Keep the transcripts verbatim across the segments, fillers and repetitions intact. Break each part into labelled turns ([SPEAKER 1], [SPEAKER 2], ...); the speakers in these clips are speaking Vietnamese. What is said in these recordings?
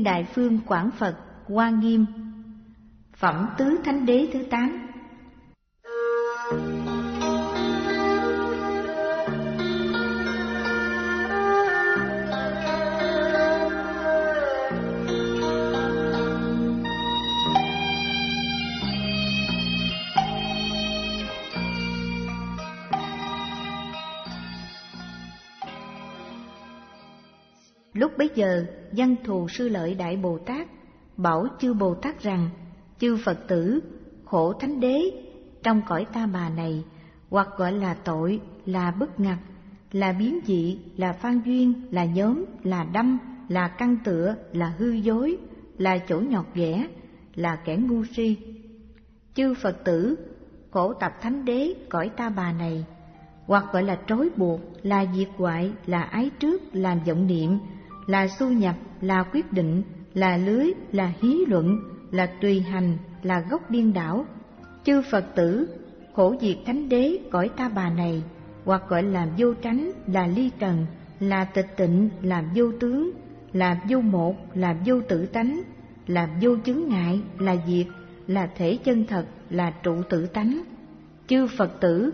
[SPEAKER 1] Đại Phương Quảng Phật Hoa Nghiêm. Phẩm Tứ Thánh Đế thứ tám. Lúc bấy giờ, Văn Thù Sư Lợi Đại Bồ Tát bảo chư Bồ Tát rằng: chư Phật tử, khổ Thánh Đế trong cõi ta bà này, hoặc gọi là tội, là bất ngặt, là biến dị, là phan duyên, là nhóm, là đâm, là căn tựa, là hư dối, là chỗ nhọt ghẻ, là kẻ ngu si. Chư Phật tử, khổ tập Thánh Đế cõi ta bà này, hoặc gọi là trói buộc, là diệt hoại, là ái trước, làm vọng niệm, là xu nhập, là quyết định, là lưới, là hí luận, là tùy hành, là gốc điên đảo. Chư Phật tử, khổ diệt Thánh Đế cõi ta bà này, hoặc gọi là vô tránh, là ly trần, là tịch tịnh, là vô tướng, là vô một, là vô tự tánh, là vô chướng ngại, là diệt, là thể chân thật, là trụ tự tánh. Chư Phật tử,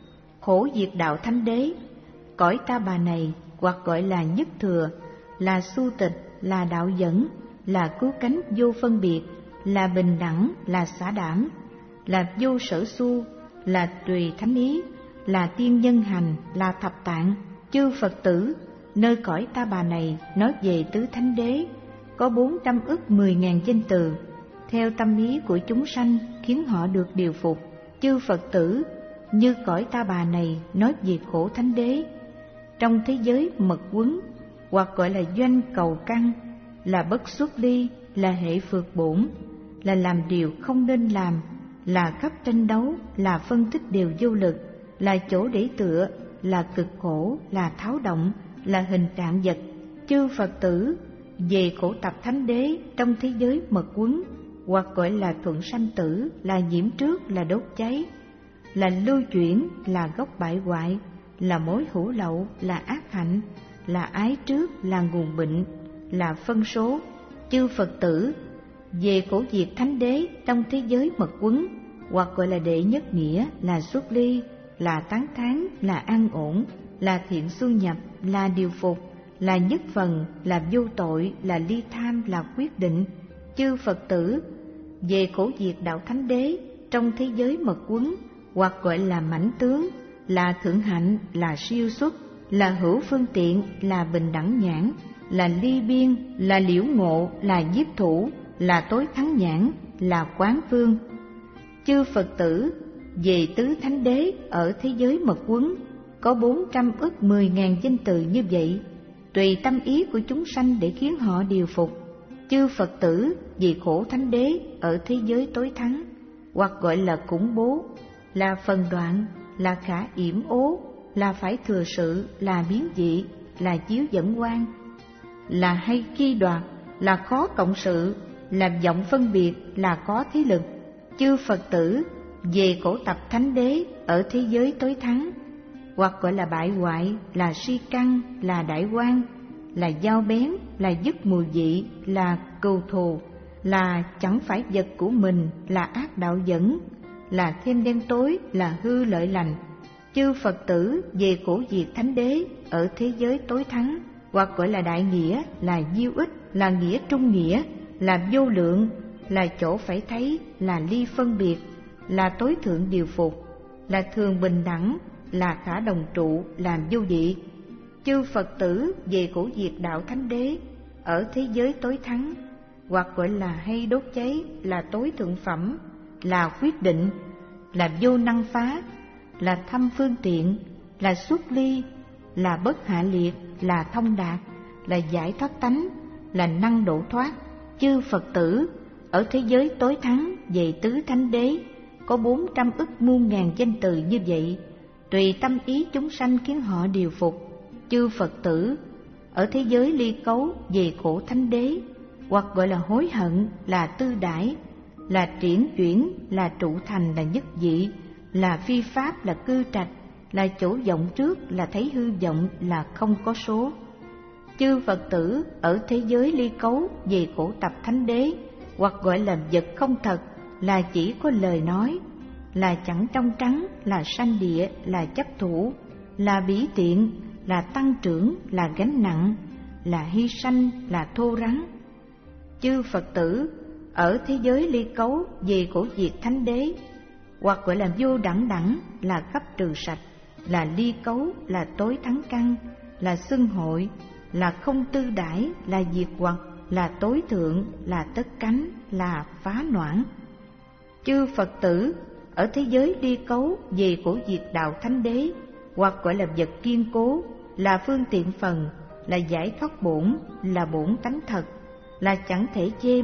[SPEAKER 1] khổ diệt đạo Thánh Đế cõi ta bà này, hoặc gọi là nhất thừa, là su tịch, là đạo dẫn, là cứu cánh vô phân biệt, là bình đẳng, là xả đảm, là vô sở su, là tùy thánh ý, là tiên nhân hành, là thập tạng. Chư Phật tử, nơi cõi ta bà này nói về tứ Thánh Đế có bốn trăm ức mười ngàn danh từ, theo tâm ý của chúng sanh khiến họ được điều phục. Chư Phật tử, như cõi ta bà này nói về khổ Thánh Đế trong thế giới mật quấn, hoặc gọi là doanh cầu căn, là bất xuất ly, là hệ phược bổn, là làm điều không nên làm, là khắp tranh đấu, là phân tích điều vô lực, là chỗ để tựa, là cực khổ, là tháo động, là hình trạng vật. Chư Phật tử, về khổ tập Thánh Đế trong thế giới mật quấn, hoặc gọi là thuận sanh tử, là nhiễm trước, là đốt cháy, là lưu chuyển, là gốc bại hoại, là mối hữu lậu, là ác hạnh, là ái trước, là nguồn bệnh, là phân số. Chư Phật tử, về khổ diệt Thánh Đế trong thế giới mật quấn, hoặc gọi là đệ nhất nghĩa, là xuất ly, là tán thán, là an ổn, là thiện xu nhập, là điều phục, là nhất phần, là vô tội, là ly tham, là quyết định. Chư Phật tử, về khổ diệt đạo Thánh Đế trong thế giới mật quấn, hoặc gọi là mãnh tướng, là thượng hạnh, là siêu xuất, là hữu phương tiện, là bình đẳng nhãn, là ly biên, là liễu ngộ, là nhiếp thủ, là tối thắng nhãn, là quán phương. Chư Phật tử, về tứ Thánh Đế ở thế giới mật quấn có bốn trăm ức mười ngàn danh từ như vậy, tùy tâm ý của chúng sanh để khiến họ điều phục. Chư Phật tử, về khổ Thánh Đế ở thế giới tối thắng, hoặc gọi là khủng bố, là phần đoạn, là khả yểm ố, là phải thừa sự, là biến dị, là chiếu dẫn quan, là hay khi đoạt, là khó cộng sự, là vọng phân biệt, là có thế lực. Chư Phật tử, về khổ tập Thánh Đế ở thế giới tối thắng, hoặc gọi là bại hoại, là si căn, là đại quan, là dao bén, là dứt mùi vị, là cừu thù, là chẳng phải vật của mình, là ác đạo dẫn, là thêm đen tối, là hư lợi lành. Chư Phật tử, về khổ diệt Thánh Đế ở thế giới tối thắng, hoặc gọi là đại nghĩa, là diêu ích, là nghĩa trung nghĩa, là vô lượng, là chỗ phải thấy, là ly phân biệt, là tối thượng điều phục, là thường bình đẳng, là khả đồng trụ, làm vô dị. Chư Phật tử, về khổ diệt đạo Thánh Đế ở thế giới tối thắng, hoặc gọi là hay đốt cháy, là tối thượng phẩm, là quyết định, là vô năng phá, là thâm phương tiện, là xuất ly, là bất hạ liệt, là thông đạt, là giải thoát tánh, là năng độ thoát. Chư Phật tử, ở thế giới tối thắng về tứ Thánh Đế có bốn trăm ức muôn ngàn danh từ như vậy, tùy tâm ý chúng sanh khiến họ điều phục. Chư Phật tử, ở thế giới ly cấu về khổ Thánh Đế, hoặc gọi là hối hận, là tư đãi, là triển chuyển, là trụ thành, là nhất dị, là phi pháp, là cư trạch, là chỗ vọng trước, là thấy hư vọng, là không có số. Chư Phật tử ở thế giới ly cấu về khổ tập thánh đế, hoặc gọi là vật không thật, là chỉ có lời nói, là chẳng trong trắng, là sanh địa, là chấp thủ, là bỉ tiện, là tăng trưởng, là gánh nặng, là hy sanh, là thô rắn. Chư Phật tử ở thế giới ly cấu về khổ diệt thánh đế, hoặc gọi là vô đẳng đẳng, là khắp trừ sạch, là ly cấu, là tối thắng căn, là xưng hội, là không tư đãi, là diệt hoặc, là tối thượng, là tất cánh, là phá noãn. Chư Phật tử ở thế giới ly cấu về khổ diệt đạo thánh đế, hoặc gọi là vật kiên cố, là phương tiện phần, là giải thoát bổn, là bổn tánh thật, là chẳng thể chê.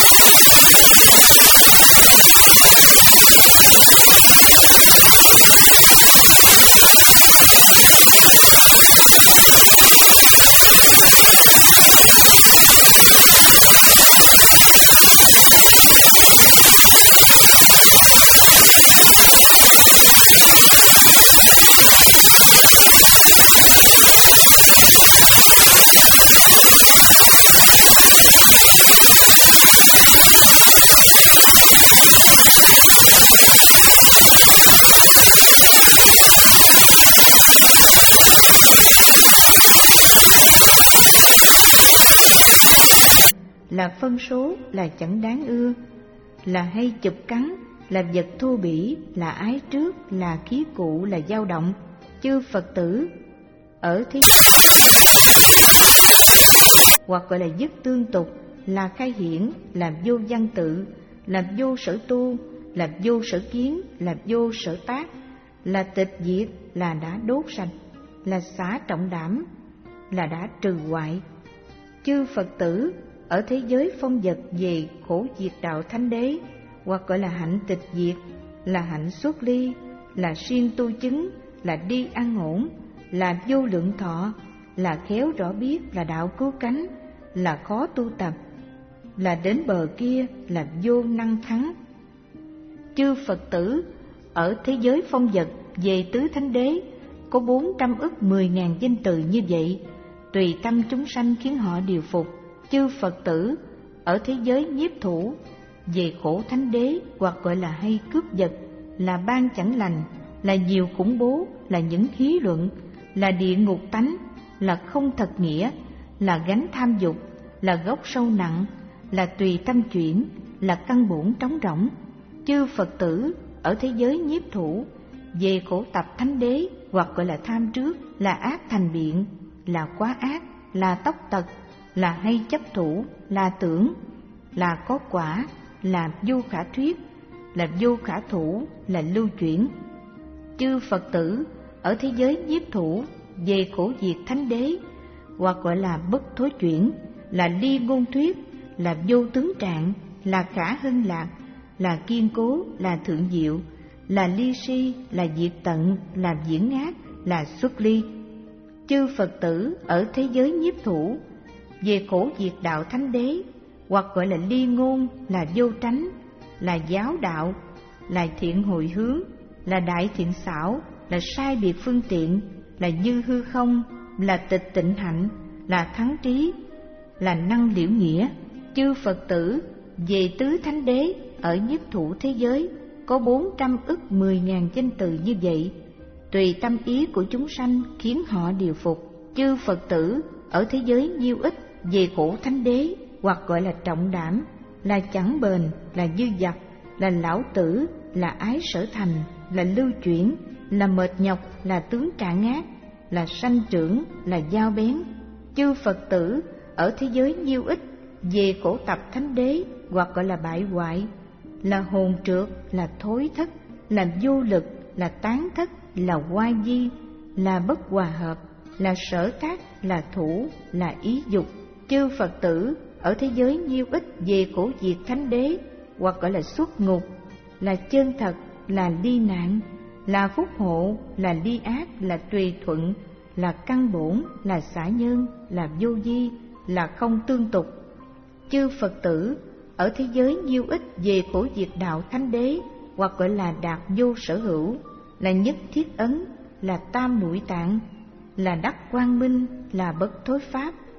[SPEAKER 1] Là phân số, là chẳng đáng ưa, là hay chụp cắn, là vật thô bỉ, là ái trước, là khí cụ, là dao động. Chư Phật tử ở thế hoặc gọi là dứt tương tục, là khai hiển, là vô văn tự, là vô sở tu, là vô sở kiến, là vô sở tác, là tịch diệt, là đã đốt sạch, là xả trọng đảm, là đã trừ hoại. Chư Phật tử ở thế giới phong vật về khổ diệt đạo thánh đế, hoặc gọi là hạnh tịch diệt, là hạnh xuất ly, là siêng tu chứng, là đi an ổn, là vô lượng thọ, là khéo rõ biết, là đạo cứu cánh, là khó tu tập, là đến bờ kia, là vô năng thắng. Chư Phật tử ở thế giới phong vật về tứ thánh đế có bốn trăm ức mười ngàn danh từ như vậy, tùy tâm chúng sanh khiến họ điều phục. Chư Phật tử ở thế giới nhiếp thủ về khổ thánh đế, hoặc gọi là hay cướp vật, là ban chẳng lành, là nhiều khủng bố, là những hí luận, là địa ngục tánh, là không thật nghĩa, là gánh tham dục, là gốc sâu nặng, là tùy tâm chuyển, là căn bổn trống rỗng. Chư Phật tử ở thế giới nhiếp thủ về khổ tập thánh đế, hoặc gọi là tham trước, là ác thành biện, là quá ác, là tóc tật, là hay chấp thủ, là tưởng, là có quả, là vô khả thuyết, là vô khả thủ, là lưu chuyển. Chư Phật tử ở thế giới nhiếp thủ về khổ diệt thánh đế, hoặc gọi là bất thối chuyển, là ly ngôn thuyết, là vô tướng trạng, là khả hân lạc, là kiên cố, là thượng diệu, là ly si, là diệt tận, là diễn ác, là xuất ly. Chư Phật tử ở thế giới nhiếp thủ về khổ diệt đạo thánh đế, hoặc gọi là ly ngôn, là vô tránh, là giáo đạo, là thiện hồi hướng, là đại thiện xảo, là sai biệt phương tiện, là như hư không, là tịch tịnh hạnh, là thắng trí, là năng liễu nghĩa. Chư Phật tử về tứ thánh đế ở nhiếp thủ thế giới có bốn trăm ức mười ngàn danh từ như vậy, tùy tâm ý của chúng sanh khiến họ điều phục. Chư Phật tử ở thế giới nhiêu ích về khổ thánh đế, hoặc gọi là trọng đảm, là chẳng bền, là dư dật, là lão tử, là ái sở thành, là lưu chuyển, là mệt nhọc, là tướng trạng ác, là sanh trưởng, là dao bén. Chư Phật tử ở thế giới nhiêu ích về khổ tập thánh đế, hoặc gọi là bại hoại, là hồn trượt, là thối thất, là vô lực, là tán thất, là hoa di, là bất hòa hợp, là sở tác, là thủ, là ý dục. Chư Phật tử ở thế giới nhiêu ích về khổ diệt thánh đế, hoặc gọi là xuất ngục, là chân thật, là ly nạn, là phúc hộ, là ly ác, là tùy thuận, là căn bổn, là xả nhân, là vô di, là không tương tục. Chư Phật tử ở thế giới nhiêu ích về khổ diệt đạo thánh đế, hoặc gọi là đạt vô sở hữu, là nhất thiết ấn, là tam muội tạng, là đắc quang minh, là bất thối pháp,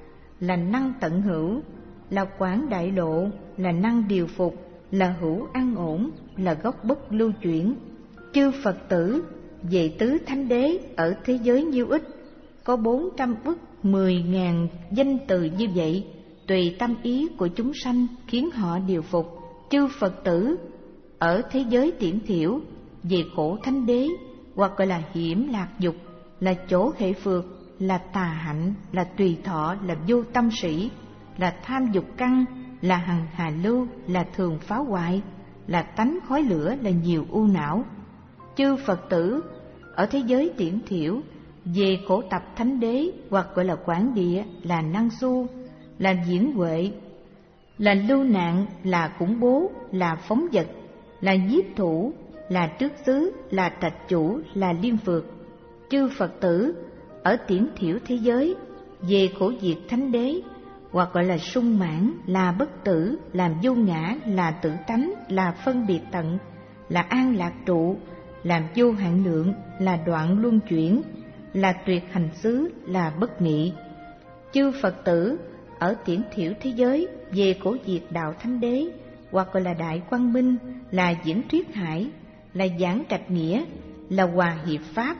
[SPEAKER 1] là năng tận hữu, là quảng đại lộ, là năng điều phục, là hữu an ổn, là gốc bất lưu chuyển. Chư Phật tử về tứ thánh đế ở thế giới nhiêu ích, có bốn trăm ức mười ngàn danh từ như vậy, tùy tâm ý của chúng sanh khiến họ điều phục. Chư Phật tử ở thế giới tiễn thiểu về khổ thánh đế, hoặc gọi là hiểm lạc dục, là chỗ hệ phược, là tà hạnh, là tùy thọ, là vô tâm sĩ, là tham dục căn, là hằng hà lưu, là thường phá hoại, là tánh khói lửa, là nhiều u não. Chư Phật tử ở thế giới tiễn thiểu về khổ tập thánh đế, hoặc gọi là quảng địa, là năng xu, là diễn huệ, là lưu nạn, là khủng bố, là phóng vật, là nhiếp thủ, là trước xứ, là trạch chủ, là liên phược. Chư Phật tử ở tiễn thiểu thế giới về khổ diệt thánh đế, hoặc gọi là sung mãn, là bất tử, là vô ngã, là tự tánh, là phân biệt tận, là an lạc trụ, là vô hạn lượng, là đoạn luân chuyển, là tuyệt hành xứ, là bất nghị. Chư Phật tử ở tiễn thiểu thế giới về khổ diệt đạo thánh đế, hoặc gọi là đại quang minh, là diễn thuyết hải, là giảng trạch nghĩa, là hòa hiệp pháp,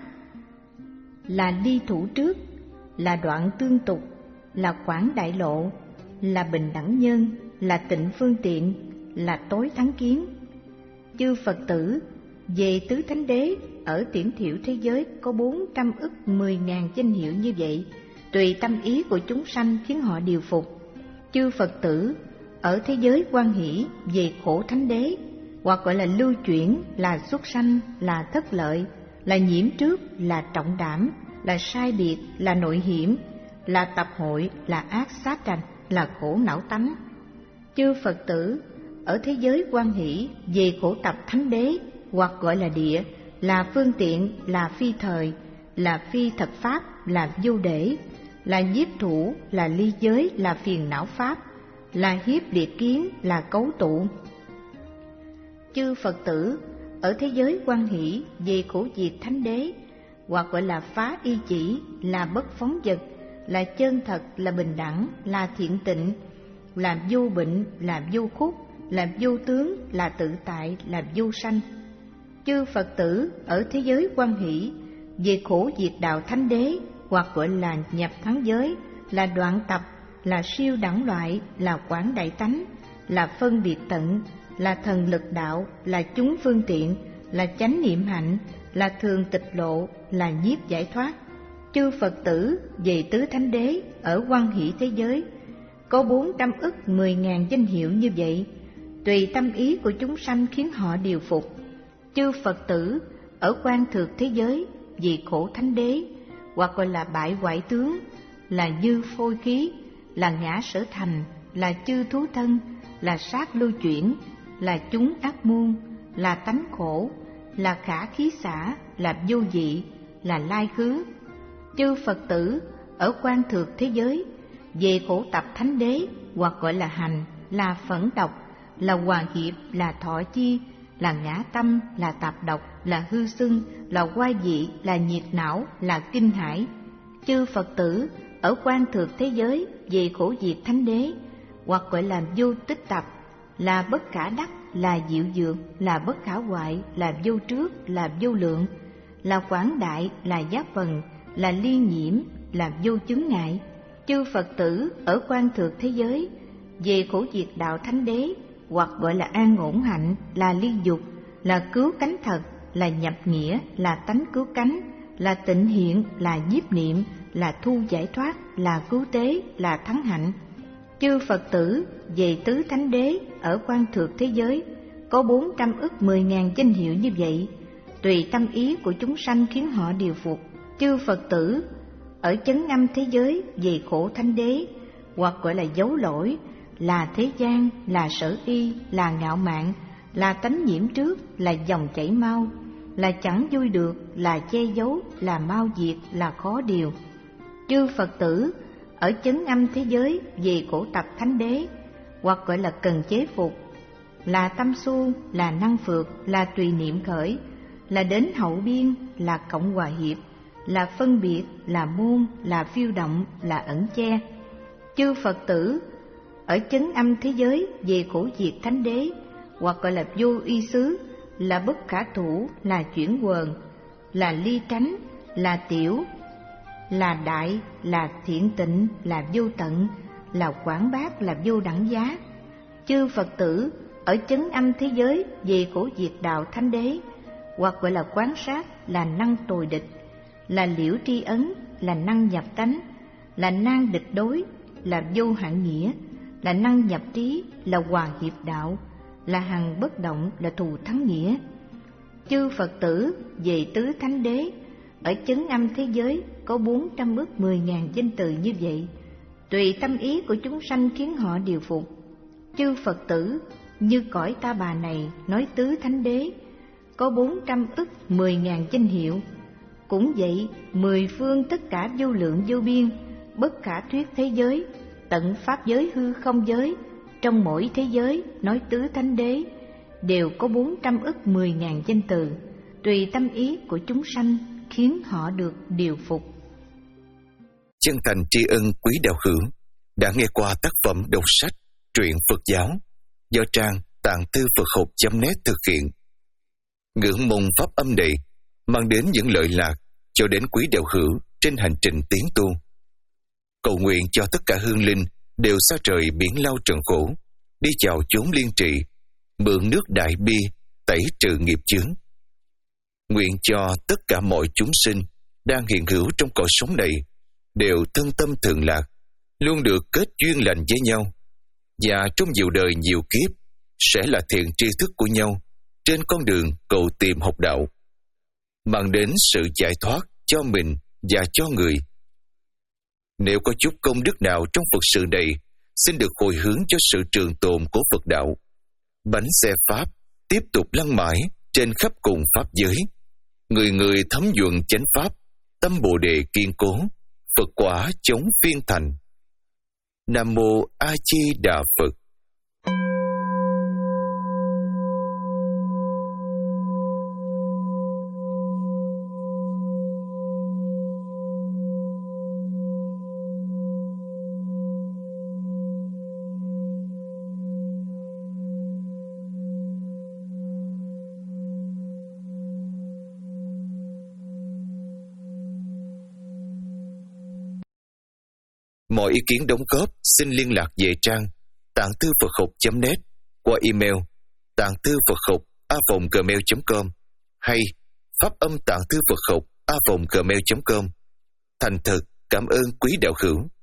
[SPEAKER 1] là đi thủ trước, là đoạn tương tục, là quảng đại lộ, là bình đẳng nhân, là tịnh phương tiện, là tối thắng kiến. Chư Phật tử về tứ thánh đế ở tiễn thiểu thế giới có bốn trăm ức mười ngàn danh hiệu như vậy, tùy tâm ý của chúng sanh khiến họ điều phục. Chư Phật tử ở thế giới quan hỷ về khổ thánh đế, hoặc gọi là lưu chuyển, là xuất sanh, là thất lợi, là nhiễm trước, là trọng đảm, là sai biệt, là nội hiểm, là tập hội, là ác sát tranh, là khổ não tánh. Chư Phật tử ở thế giới quan hỷ về khổ tập thánh đế, hoặc gọi là địa, là phương tiện, là phi thời, là phi thật pháp, là vô để, là nhiếp thủ, là ly giới, là phiền não pháp, là hiếp liệt kiến, là cấu tụ. Chư Phật tử ở thế giới quan hỷ về khổ diệt thánh đế, hoặc gọi là phá y chỉ, là bất phóng vật, là chân thật, là bình đẳng, là thiện tịnh, là vô bệnh, là vô khúc, là vô tướng, là tự tại, là vô sanh. Chư Phật tử ở thế giới quan hỷ về khổ diệt đạo thánh đế, hoặc gọi là nhập thắng giới, là đoạn tập, là siêu đẳng loại, là quảng đại tánh, là phân biệt tận, là thần lực đạo, là chúng phương tiện, là chánh niệm hạnh, là thường tịch lộ, là nhiếp giải thoát. Chư Phật tử về tứ thánh đế ở quan hỷ thế giới có bốn trăm ức mười ngàn danh hiệu như vậy, tùy tâm ý của chúng sanh khiến họ điều phục. Chư Phật tử ở quan thược thế giới vì khổ thánh đế, hoặc gọi là bại hoại tướng, là dư phôi khí, là ngã sở thành, là chư thú thân, là sát lưu chuyển, là chúng ác môn, là tánh khổ, là khả khí xả, là vô dị, là lai khứ. Chư Phật tử ở quan thược thế giới về khổ tập thánh đế, hoặc gọi là hành, là phẫn độc, là hòa hiệp, là thọ chi, là ngã tâm, là tạp độc, là hư xưng, là oai dị, là nhiệt não, là kinh hải. Chư Phật tử ở quan thược thế giới về khổ diệt thánh đế, hoặc gọi là vô tích tập, là bất khả đắc, là diệu dược, là bất khả hoại, là vô trước, là vô lượng, là quảng đại, là giác vần, là liên nhiễm, là vô chứng ngại. Chư Phật tử ở quan thược thế giới về khổ diệt đạo thánh đế, hoặc gọi là an ổn hạnh, là liên dục, là cứu cánh thật, là nhập nghĩa, là tánh cứu cánh, là tịnh hiện, là nhiếp niệm, là thu giải thoát, là cứu tế, là thắng hạnh. Chư Phật tử về tứ thánh đế ở quan thược thế giới có bốn trăm ức mười ngàn danh hiệu như vậy, tùy tâm ý của chúng sanh khiến họ điều phục. Chư Phật tử ở chấn âm thế giới về khổ thánh đế, hoặc gọi là dấu lỗi, là thế gian, là sở y, là ngạo mạn, là tánh nhiễm trước, là dòng chảy mau, là chẳng vui được, là che giấu, là mau diệt, là khó điều. Chư Phật tử ở chấn âm thế giới về khổ tập thánh đế, hoặc gọi là cần chế phục, là tâm su, là năng phược, là tùy niệm khởi, là đến hậu biên, là cộng hòa hiệp, là phân biệt, là môn, là phiêu động, là ẩn che. Chư Phật tử ở chấn âm thế giới về cổ diệt thánh đế, hoặc gọi là vô uy xứ, là bất khả thủ, là chuyển quờn, là ly tránh, là tiểu, là đại, là thiện tịnh, là vô tận, là quảng bác, là vô đẳng giá. Chư Phật tử ở chấn âm thế giới về cổ diệt đạo thánh đế, hoặc gọi là quán sát, là năng tồi địch, là liễu tri ấn, là năng nhập tánh, là nan địch đối, là vô hạn nghĩa, là năng nhập trí, là hòa hiệp đạo, là hằng bất động, là thù thắng nghĩa. Chư Phật tử về tứ thánh đế ở chấn âm thế giới có bốn trăm ức mười ngàn danh từ như vậy, tùy tâm ý của chúng sanh khiến họ điều phục. Chư Phật tử như cõi Ta Bà này nói tứ thánh đế có bốn trăm ức mười ngàn danh hiệu. Cũng vậy, mười phương tất cả vô lượng vô biên, bất khả thuyết thế giới, tận pháp giới hư không giới, trong mỗi thế giới nói tứ thánh đế đều có bốn trăm ức mười ngàn danh từ, tùy tâm ý của chúng sanh khiến họ được điều phục.
[SPEAKER 2] Chân thành tri ân quý đạo hữu đã nghe qua tác phẩm đọc sách truyện Phật giáo do trang tạng thư Phật học chấm net thực hiện. Ngưỡng mong pháp âm này mang đến những lợi lạc cho đến quý đạo hữu trên hành trình tiến tu. Cầu nguyện cho tất cả hương linh đều xa trời biển lao trần khổ, đi chào chốn liên trị, mượn nước đại bi tẩy trừ nghiệp chướng. Nguyện cho tất cả mọi chúng sinh đang hiện hữu trong cõi sống này đều thân tâm thường lạc, luôn được kết duyên lành với nhau, và trong nhiều đời nhiều kiếp sẽ là thiện tri thức của nhau trên con đường cầu tìm học đạo, mang đến sự giải thoát cho mình và cho người. Nếu có chút công đức nào trong Phật sự này, xin được hồi hướng cho sự trường tồn của Phật đạo. Bánh xe Pháp tiếp tục lăn mãi trên khắp cùng Pháp giới. Người người thấm nhuận chánh Pháp, tâm Bồ Đề kiên cố, Phật quả chống phiên thành. Nam Mô A Di Đà Phật. Mọi ý kiến đóng góp xin liên lạc về trang tạng thư Phật học chấm net qua email tạng thư Phật học a vòng gmail chấm com hay pháp âm tạng thư Phật học a vòng gmail chấm com. Thành thật cảm ơn quý đạo hữu.